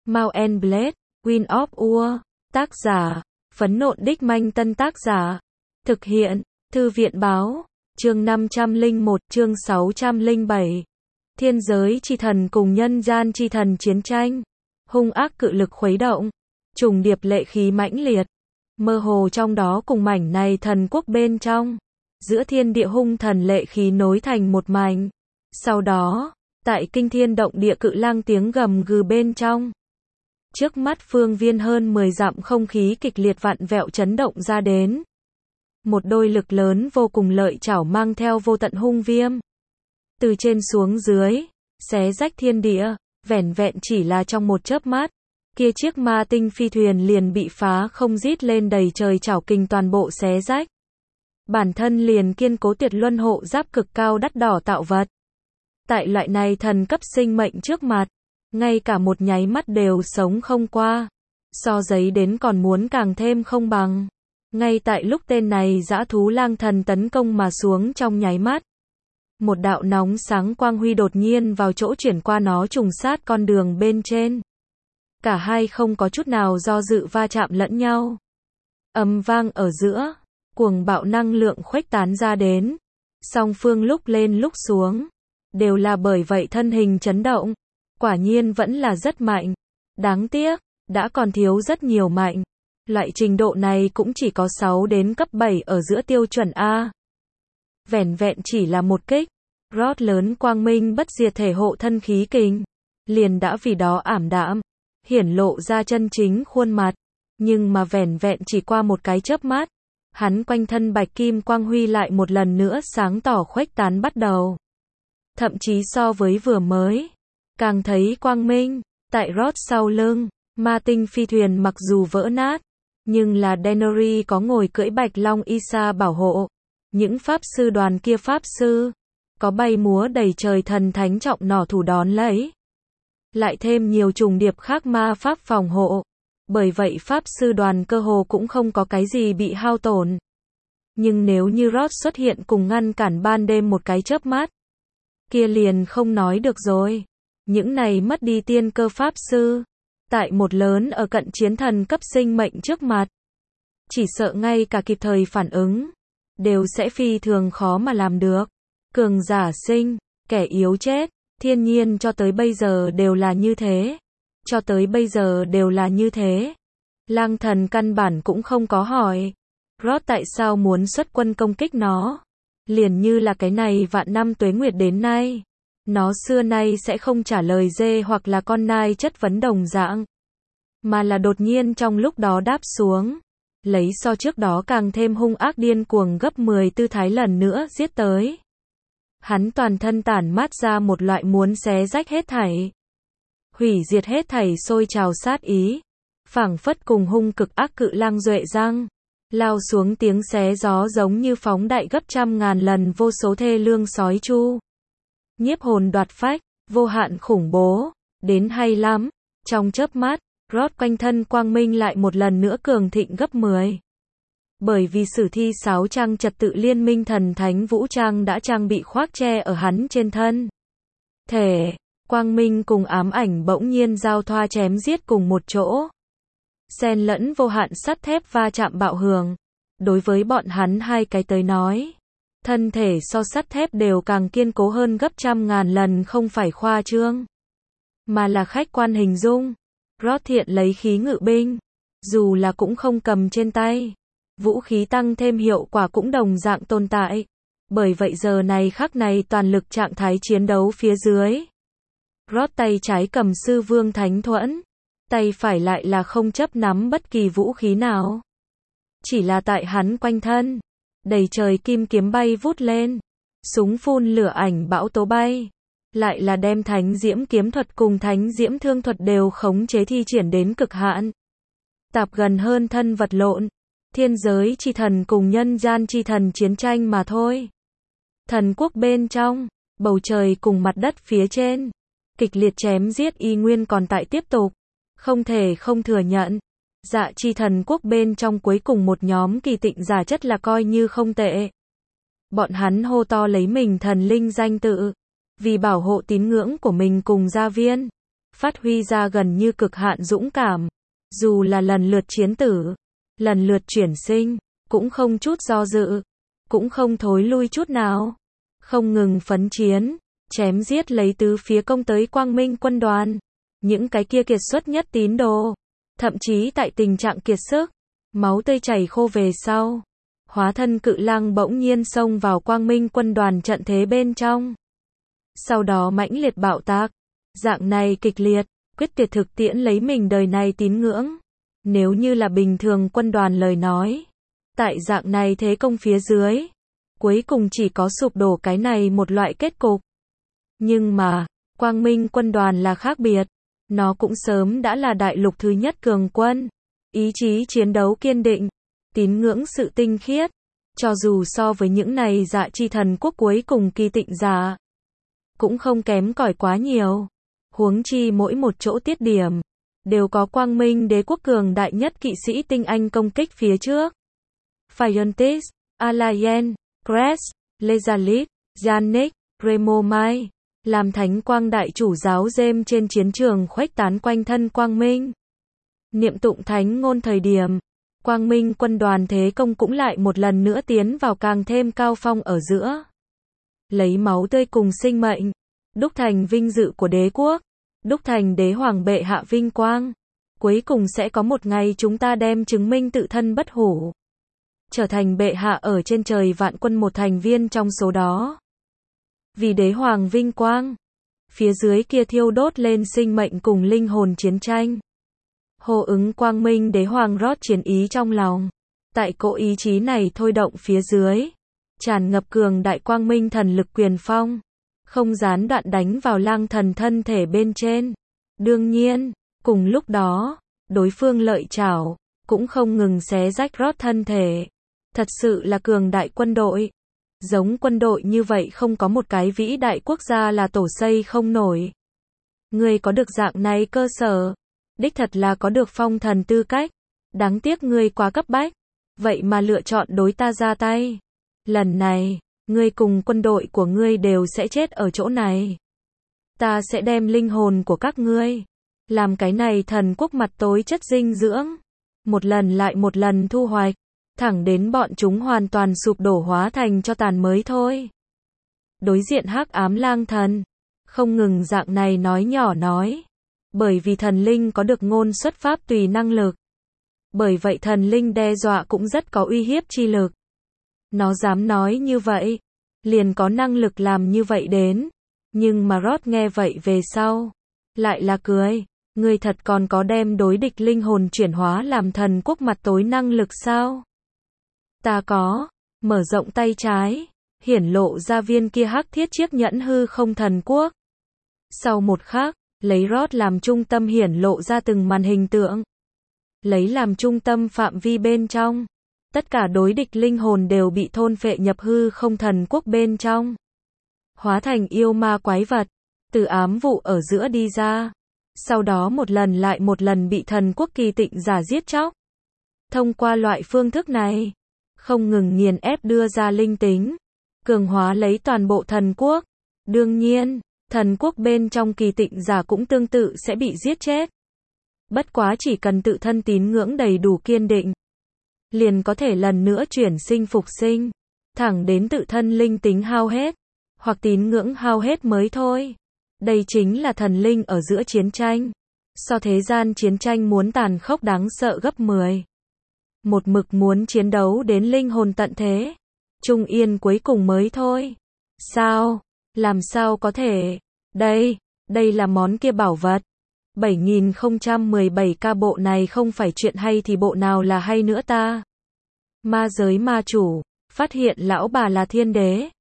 Mount and Blade, Wind of War, tác giả, Phấn Nộn Đích Manh Tân tác giả, thực hiện, Thư viện Báo, chương 501, chương 607. Thiên giới chi thần cùng nhân gian chi thần chiến tranh, hung ác cự lực khuấy động, trùng điệp lệ khí mãnh liệt, mơ hồ trong đó cùng mảnh này thần quốc bên trong, giữa thiên địa hung thần lệ khí nối thành một mảnh. Sau đó, tại kinh thiên động địa cự lang tiếng gầm gừ bên trong, trước mắt phương viên hơn 10 dặm không khí kịch liệt vặn vẹo chấn động ra đến. Một đôi lực lớn vô cùng lợi chảo mang theo vô tận hung viêm, từ trên xuống dưới, xé rách thiên địa, vẻn vẹn chỉ là trong một chớp mắt, kia chiếc ma tinh phi thuyền liền bị phá không rít lên đầy trời chảo kình toàn bộ xé rách. Bản thân liền kiên cố tuyệt luân hộ giáp cực cao đắt đỏ tạo vật. Tại loại này thần cấp sinh mệnh trước mặt, ngay cả một nháy mắt đều sống không qua. So giấy đến còn muốn càng thêm không bằng. Ngay tại lúc tên này dã thú lang thần tấn công mà xuống trong nháy mắt, một đạo nóng sáng quang huy đột nhiên vào chỗ chuyển qua nó trùng sát con đường bên trên. Cả hai không có chút nào do dự va chạm lẫn nhau. Ầm vang ở giữa, cuồng bạo năng lượng khuếch tán ra đến. Song phương lúc lên lúc xuống, đều là bởi vậy thân hình chấn động. Quả nhiên vẫn là rất mạnh. Đáng tiếc, đã còn thiếu rất nhiều mạnh. Loại trình độ này cũng chỉ có 6 đến cấp 7 ở giữa tiêu chuẩn A. Vẻn vẹn chỉ là một kích, rót lớn quang minh bất diệt thể hộ thân khí kình, liền đã vì đó ảm đạm, hiển lộ ra chân chính khuôn mặt. Nhưng mà vẻn vẹn chỉ qua một cái chớp mắt, hắn quanh thân bạch kim quang huy lại một lần nữa sáng tỏ khuếch tán bắt đầu. Thậm chí so với vừa mới, càng thấy quang minh. Tại rót sau lưng, ma tinh phi thuyền mặc dù vỡ nát, nhưng là Daenerys có ngồi cưỡi bạch long Isa bảo hộ. Những pháp sư đoàn kia pháp sư, có bay múa đầy trời thần thánh trọng nỏ thủ đón lấy. Lại thêm nhiều trùng điệp khác ma pháp phòng hộ. Bởi vậy pháp sư đoàn cơ hồ cũng không có cái gì bị hao tổn. Nhưng nếu như Roth xuất hiện cùng ngăn cản ban đêm một cái chớp mắt, kia liền không nói được rồi. Những này mất đi tiên cơ pháp sư, tại một lớn ở cận chiến thần cấp sinh mệnh trước mặt, chỉ sợ ngay cả kịp thời phản ứng, đều sẽ phi thường khó mà làm được. Cường giả sinh, kẻ yếu chết, thiên nhiên cho tới bây giờ đều là như thế. Cho tới bây giờ đều là như thế. Lang thần căn bản cũng không có hỏi Roth tại sao muốn xuất quân công kích nó. Liền như là cái này vạn năm tuế nguyệt đến nay, nó xưa nay sẽ không trả lời dê hoặc là con nai chất vấn đồng dạng, mà là đột nhiên trong lúc đó đáp xuống, lấy so trước đó càng thêm hung ác điên cuồng gấp 10 tư thái lần nữa giết tới. Hắn toàn thân tản mát ra một loại muốn xé rách hết thảy, hủy diệt hết thảy sôi trào sát ý, phảng phất cùng hung cực ác cự lang duệ răng, lao xuống tiếng xé gió giống như phóng đại gấp trăm ngàn lần vô số thê lương sói chu. Nhiếp hồn đoạt phách, vô hạn khủng bố, đến hay lắm. Trong chớp mắt, Roth quanh thân quang minh lại một lần nữa cường thịnh gấp 10. Bởi vì sử thi 6 trang trật tự liên minh thần thánh vũ trang đã trang bị khoác che ở hắn trên thân. Thể, quang minh cùng ám ảnh bỗng nhiên giao thoa chém giết cùng một chỗ. Xen lẫn vô hạn sắt thép va chạm bạo hưởng. Đối với bọn hắn hai cái tới nói, thân thể so sắt thép đều càng kiên cố hơn gấp trăm ngàn lần, không phải khoa trương, mà là khách quan hình dung. Roth thiện lấy khí ngự binh, dù là cũng không cầm trên tay, vũ khí tăng thêm hiệu quả cũng đồng dạng tồn tại. Bởi vậy giờ này khắc này toàn lực trạng thái chiến đấu phía dưới, Roth tay trái cầm sư vương thánh thuẫn, tay phải lại là không chấp nắm bất kỳ vũ khí nào. Chỉ là tại hắn quanh thân, đầy trời kim kiếm bay vút lên, súng phun lửa ảnh bão tố bay, lại là đem thánh diễm kiếm thuật cùng thánh diễm thương thuật đều khống chế thi triển đến cực hạn. Tạp gần hơn thân vật lộn, thiên giới chi thần cùng nhân gian chi thần chiến tranh mà thôi. Thần quốc bên trong, bầu trời cùng mặt đất phía trên, kịch liệt chém giết y nguyên còn tại tiếp tục. Không thể không thừa nhận, dạ chi thần quốc bên trong cuối cùng một nhóm kỳ tịnh giả chất là coi như không tệ. Bọn hắn hô to lấy mình thần linh danh tự, vì bảo hộ tín ngưỡng của mình cùng gia viên, phát huy ra gần như cực hạn dũng cảm. Dù là lần lượt chiến tử, lần lượt chuyển sinh, cũng không chút do dự, cũng không thối lui chút nào. Không ngừng phấn chiến, chém giết lấy tứ phía công tới Quang Minh quân đoàn. Những cái kia kiệt xuất nhất tín đồ, thậm chí tại tình trạng kiệt sức, máu tươi chảy khô về sau, hóa thân cự lang bỗng nhiên xông vào Quang Minh quân đoàn trận thế bên trong. Sau đó mãnh liệt bạo tác, dạng này kịch liệt, quyết tuyệt thực tiễn lấy mình đời này tín ngưỡng. Nếu như là bình thường quân đoàn lời nói, tại dạng này thế công phía dưới, cuối cùng chỉ có sụp đổ cái này một loại kết cục. Nhưng mà, Quang Minh quân đoàn là khác biệt. Nó cũng sớm đã là đại lục thứ nhất cường quân. Ý chí chiến đấu kiên định, tín ngưỡng sự tinh khiết. Cho dù so với những này dạ chi thần quốc cuối cùng kỳ tịnh giả, cũng không kém cỏi quá nhiều. Huống chi mỗi một chỗ tiết điểm, đều có Quang Minh đế quốc cường đại nhất kỵ sĩ tinh anh công kích phía trước. Phiontis, Alayen, Crest, Lezalit, Yannick, Remomai, làm thánh quang đại chủ giáo James trên chiến trường khuếch tán quanh thân Quang Minh. Niệm tụng thánh ngôn thời điểm, Quang Minh quân đoàn thế công cũng lại một lần nữa tiến vào càng thêm cao phong ở giữa. Lấy máu tươi cùng sinh mệnh, đúc thành vinh dự của đế quốc, đúc thành đế hoàng bệ hạ vinh quang. Cuối cùng sẽ có một ngày chúng ta đem chứng minh tự thân bất hủ, trở thành bệ hạ ở trên trời vạn quân một thành viên trong số đó. Vì đế hoàng vinh quang, phía dưới kia thiêu đốt lên sinh mệnh cùng linh hồn chiến tranh. Hô ứng Quang Minh đế hoàng rót chiến ý trong lòng. Tại cỗ ý chí này thôi động phía dưới, tràn ngập cường đại Quang Minh thần lực quyền phong, không gián đoạn đánh vào lang thần thân thể bên trên. Đương nhiên, cùng lúc đó, đối phương lợi chảo, cũng không ngừng xé rách rót thân thể. Thật sự là cường đại quân đội. Giống quân đội như vậy không có một cái vĩ đại quốc gia là tổ xây không nổi. Ngươi có được dạng này cơ sở, đích thật là có được phong thần tư cách. Đáng tiếc ngươi quá cấp bách, vậy mà lựa chọn đối ta ra tay. Lần này, ngươi cùng quân đội của ngươi đều sẽ chết ở chỗ này. Ta sẽ đem linh hồn của các ngươi, làm cái này thần quốc mặt tối chất dinh dưỡng, một lần lại một lần thu hoạch, thẳng đến bọn chúng hoàn toàn sụp đổ hóa thành cho tàn mới thôi. Đối diện hắc ám lang thần, không ngừng dạng này nói nhỏ nói. Bởi vì thần linh có được ngôn xuất pháp tùy năng lực. Bởi vậy thần linh đe dọa cũng rất có uy hiếp chi lực. Nó dám nói như vậy, liền có năng lực làm như vậy đến. Nhưng mà Rod nghe vậy về sau, lại là cười. Ngươi thật còn có đem đối địch linh hồn chuyển hóa làm thần quốc mặt tối năng lực sao? Ta có. Mở rộng tay trái, hiển lộ ra viên kia hắc thiết chiếc nhẫn hư không thần quốc. Sau một khắc, lấy Rod làm trung tâm hiển lộ ra từng màn hình tượng. Lấy làm trung tâm phạm vi bên trong, tất cả đối địch linh hồn đều bị thôn phệ nhập hư không thần quốc bên trong. Hóa thành yêu ma quái vật, từ ám vụ ở giữa đi ra. Sau đó một lần lại một lần bị thần quốc kỳ tịnh giả giết chóc. Thông qua loại phương thức này, không ngừng nghiền ép đưa ra linh tính, cường hóa lấy toàn bộ thần quốc. Đương nhiên, thần quốc bên trong kỳ tịnh giả cũng tương tự sẽ bị giết chết. Bất quá chỉ cần tự thân tín ngưỡng đầy đủ kiên định, liền có thể lần nữa chuyển sinh phục sinh, thẳng đến tự thân linh tính hao hết, hoặc tín ngưỡng hao hết mới thôi. Đây chính là thần linh ở giữa chiến tranh. So thế gian chiến tranh muốn tàn khốc đáng sợ gấp 10. Một mực muốn chiến đấu đến linh hồn tận thế. Trung yên cuối cùng mới thôi. Sao? Làm sao có thể? Đây là món kia bảo vật. 7017K bộ này không phải chuyện hay thì bộ nào là hay nữa ta? Ma giới ma chủ, phát hiện lão bà là thiên đế.